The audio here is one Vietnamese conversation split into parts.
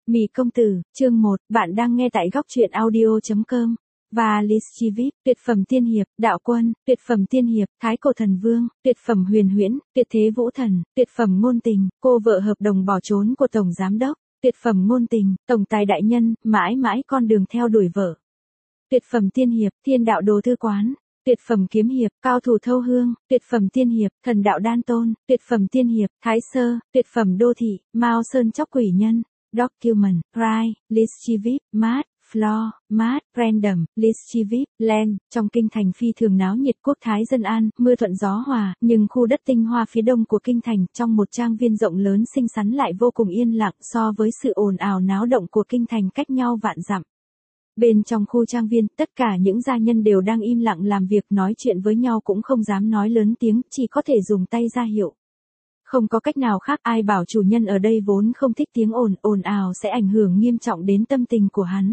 Mị công tử, chương 1, bạn đang nghe tại góc truyện audio.com. Và Lischivip, tuyệt phẩm tiên hiệp, đạo quân, tuyệt phẩm tiên hiệp, thái cổ thần vương, tuyệt phẩm huyền huyễn, tuyệt thế vũ thần, tuyệt phẩm ngôn tình, cô vợ hợp đồng bỏ trốn của tổng giám đốc, tuyệt phẩm ngôn tình, tổng tài đại nhân, mãi mãi con đường theo đuổi vợ. Tuyệt phẩm tiên hiệp, thiên đạo đồ thư quán. Tuyệt phẩm kiếm hiệp, cao thủ thâu hương, tuyệt phẩm tiên hiệp, thần đạo đan tôn, tuyệt phẩm tiên hiệp, thái sơ, tuyệt phẩm đô thị, Mao Sơn chóc quỷ nhân. Document, Pride, Lischivip, Mart, Floor, Mart, Random, Lischivip, Land, trong kinh thành phi thường náo nhiệt quốc thái dân an, mưa thuận gió hòa, nhưng khu đất tinh hoa phía đông của kinh thành trong một trang viên rộng lớn xinh xắn lại vô cùng yên lặng so với sự ồn ào náo động của kinh thành cách nhau vạn dặm. Bên trong khu trang viên, tất cả những gia nhân đều đang im lặng làm việc nói chuyện với nhau cũng không dám nói lớn tiếng, chỉ có thể dùng tay ra hiệu. Không có cách nào khác, ai bảo chủ nhân ở đây vốn không thích tiếng ồn ào sẽ ảnh hưởng nghiêm trọng đến tâm tình của hắn.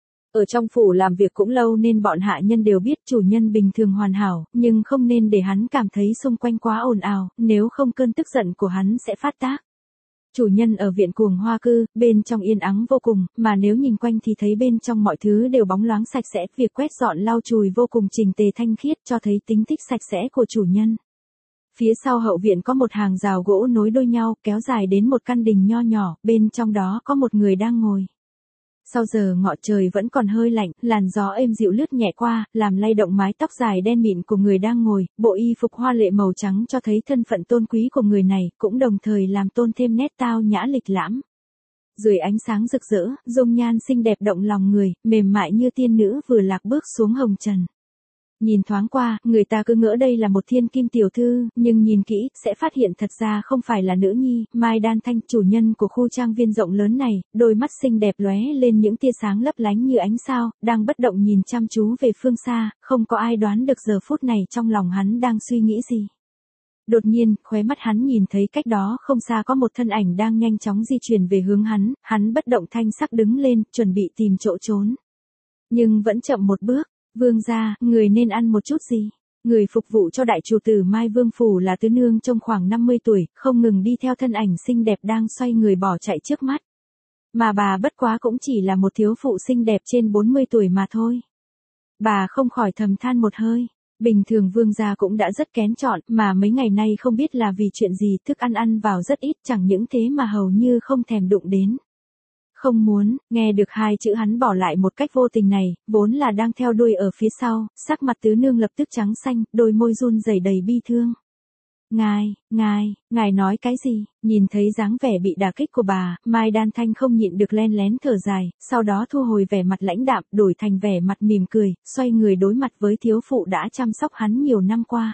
Ở trong phủ làm việc cũng lâu nên bọn hạ nhân đều biết chủ nhân bình thường hoàn hảo, nhưng không nên để hắn cảm thấy xung quanh quá ồn ào, nếu không cơn tức giận của hắn sẽ phát tác. Chủ nhân ở viện cuồng hoa cư, bên trong yên ắng vô cùng, mà nếu nhìn quanh thì thấy bên trong mọi thứ đều bóng loáng sạch sẽ, việc quét dọn lau chùi vô cùng chỉnh tề thanh khiết cho thấy tính thích sạch sẽ của chủ nhân. Phía sau hậu viện có một hàng rào gỗ nối đuôi nhau, kéo dài đến một căn đình nho nhỏ, bên trong đó có một người đang ngồi. Sau giờ ngọ trời vẫn còn hơi lạnh, làn gió êm dịu lướt nhẹ qua, làm lay động mái tóc dài đen mịn của người đang ngồi, bộ y phục hoa lệ màu trắng cho thấy thân phận tôn quý của người này, cũng đồng thời làm tôn thêm nét tao nhã lịch lãm. Dưới ánh sáng rực rỡ, dung nhan xinh đẹp động lòng người, mềm mại như tiên nữ vừa lạc bước xuống hồng trần. Nhìn thoáng qua, người ta cứ ngỡ đây là một thiên kim tiểu thư, nhưng nhìn kỹ, sẽ phát hiện thật ra không phải là nữ nhi, Mai Đan Thanh, chủ nhân của khu trang viên rộng lớn này, đôi mắt xinh đẹp lóe lên những tia sáng lấp lánh như ánh sao, đang bất động nhìn chăm chú về phương xa, không có ai đoán được giờ phút này trong lòng hắn đang suy nghĩ gì. Đột nhiên, khóe mắt hắn nhìn thấy cách đó không xa có một thân ảnh đang nhanh chóng di chuyển về hướng hắn bất động thanh sắc đứng lên, chuẩn bị tìm chỗ trốn. Nhưng vẫn chậm một bước. Vương gia, người nên ăn một chút gì? Người phục vụ cho đại chủ tử Mai Vương Phủ là tứ nương trông khoảng 50 tuổi, không ngừng đi theo thân ảnh xinh đẹp đang xoay người bỏ chạy trước mắt. Mà bà bất quá cũng chỉ là một thiếu phụ xinh đẹp trên 40 tuổi mà thôi. Bà không khỏi thầm than một hơi. Bình thường vương gia cũng đã rất kén chọn, mà mấy ngày nay không biết là vì chuyện gì, thức ăn vào rất ít, chẳng những thế mà hầu như không thèm đụng đến. Không muốn, nghe được hai chữ hắn bỏ lại một cách vô tình này, vốn là đang theo đuôi ở phía sau, sắc mặt tứ nương lập tức trắng xanh, đôi môi run rẩy đầy bi thương. Ngài nói cái gì? Nhìn thấy dáng vẻ bị đả kích của bà, Mai Đan Thanh không nhịn được len lén thở dài, sau đó thu hồi vẻ mặt lãnh đạm, đổi thành vẻ mặt mỉm cười, xoay người đối mặt với thiếu phụ đã chăm sóc hắn nhiều năm qua.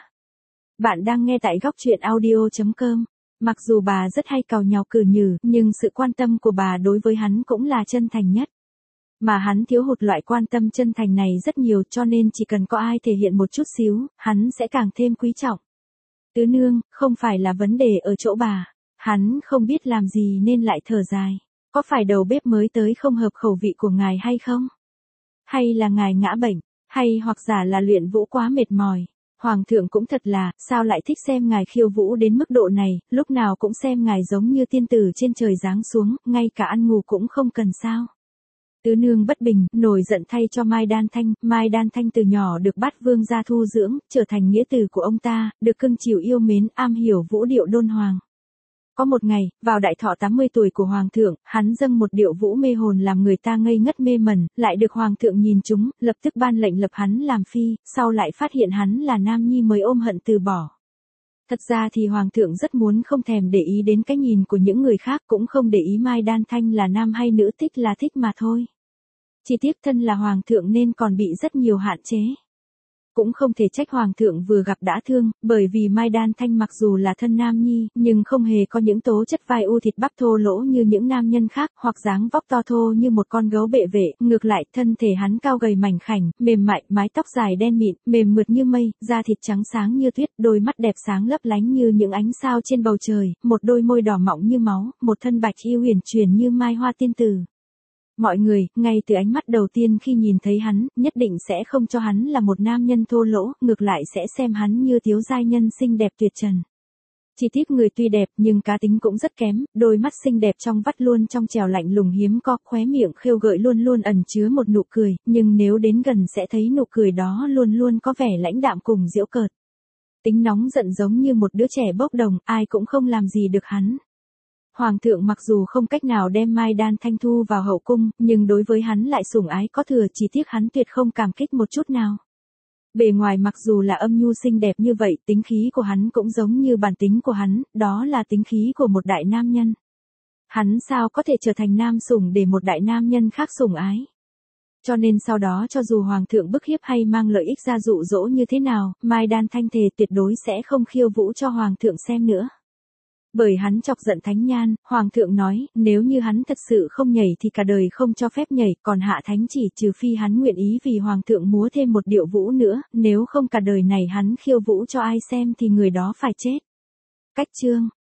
Bạn đang nghe tại góc truyện audio.com. Mặc dù bà rất hay càu nhàu cừ nhừ, nhưng sự quan tâm của bà đối với hắn cũng là chân thành nhất. Mà hắn thiếu hụt loại quan tâm chân thành này rất nhiều, cho nên chỉ cần có ai thể hiện một chút xíu, hắn sẽ càng thêm quý trọng. Tứ nương, không phải là vấn đề ở chỗ bà. Hắn không biết làm gì nên lại thở dài. Có phải đầu bếp mới tới không hợp khẩu vị của ngài hay không? Hay là ngài ngã bệnh? Hay hoặc giả là luyện vũ quá mệt mỏi? Hoàng thượng cũng thật là, sao lại thích xem ngài khiêu vũ đến mức độ này, lúc nào cũng xem ngài giống như tiên tử trên trời giáng xuống, ngay cả ăn ngủ cũng không cần sao. Tứ nương bất bình, nổi giận thay cho Mai Đan Thanh từ nhỏ được bát vương gia thu dưỡng, trở thành nghĩa tử của ông ta, được cưng chiều yêu mến, am hiểu vũ điệu đôn hoàng. Có một ngày, vào đại thọ 80 tuổi của hoàng thượng, hắn dâng một điệu vũ mê hồn làm người ta ngây ngất mê mẩn, lại được hoàng thượng nhìn trúng, lập tức ban lệnh lập hắn làm phi, sau lại phát hiện hắn là nam nhi mới ôm hận từ bỏ. Thật ra thì hoàng thượng rất muốn không thèm để ý đến cái nhìn của những người khác, cũng không để ý Mai Đan Thanh là nam hay nữ, thích là thích mà thôi. Chỉ tiếc thân là hoàng thượng nên còn bị rất nhiều hạn chế. Cũng không thể trách hoàng thượng vừa gặp đã thương, bởi vì Mai Đan Thanh mặc dù là thân nam nhi, nhưng không hề có những tố chất vai u thịt bắp thô lỗ như những nam nhân khác, hoặc dáng vóc to thô như một con gấu bệ vệ, ngược lại, thân thể hắn cao gầy mảnh khảnh, mềm mại, mái tóc dài đen mịn, mềm mượt như mây, da thịt trắng sáng như tuyết, đôi mắt đẹp sáng lấp lánh như những ánh sao trên bầu trời, một đôi môi đỏ mọng như máu, một thân bạch y huyền chuyển như mai hoa tiên tử. Mọi người, ngay từ ánh mắt đầu tiên khi nhìn thấy hắn, nhất định sẽ không cho hắn là một nam nhân thô lỗ, ngược lại sẽ xem hắn như thiếu giai nhân xinh đẹp tuyệt trần. Chỉ tiếc người tuy đẹp nhưng cá tính cũng rất kém, đôi mắt xinh đẹp trong vắt luôn trong trẻo lạnh lùng hiếm có, khóe miệng khêu gợi luôn luôn ẩn chứa một nụ cười, nhưng nếu đến gần sẽ thấy nụ cười đó luôn luôn có vẻ lãnh đạm cùng giễu cợt. Tính nóng giận giống như một đứa trẻ bốc đồng, ai cũng không làm gì được hắn. Hoàng thượng mặc dù không cách nào đem Mai Đan Thanh thu vào hậu cung, nhưng đối với hắn lại sủng ái có thừa, chỉ tiếc hắn tuyệt không cảm kích một chút nào. Bề ngoài mặc dù là âm nhu xinh đẹp như vậy, tính khí của hắn cũng giống như bản tính của hắn, đó là tính khí của một đại nam nhân. Hắn sao có thể trở thành nam sủng để một đại nam nhân khác sủng ái. Cho nên sau đó cho dù hoàng thượng bức hiếp hay mang lợi ích ra dụ dỗ như thế nào, Mai Đan Thanh thề tuyệt đối sẽ không khiêu vũ cho hoàng thượng xem nữa. Bởi hắn chọc giận Thánh Nhan, hoàng thượng nói, nếu như hắn thật sự không nhảy thì cả đời không cho phép nhảy, còn hạ thánh chỉ trừ phi hắn nguyện ý vì hoàng thượng múa thêm một điệu vũ nữa, nếu không cả đời này hắn khiêu vũ cho ai xem thì người đó phải chết. Cách chương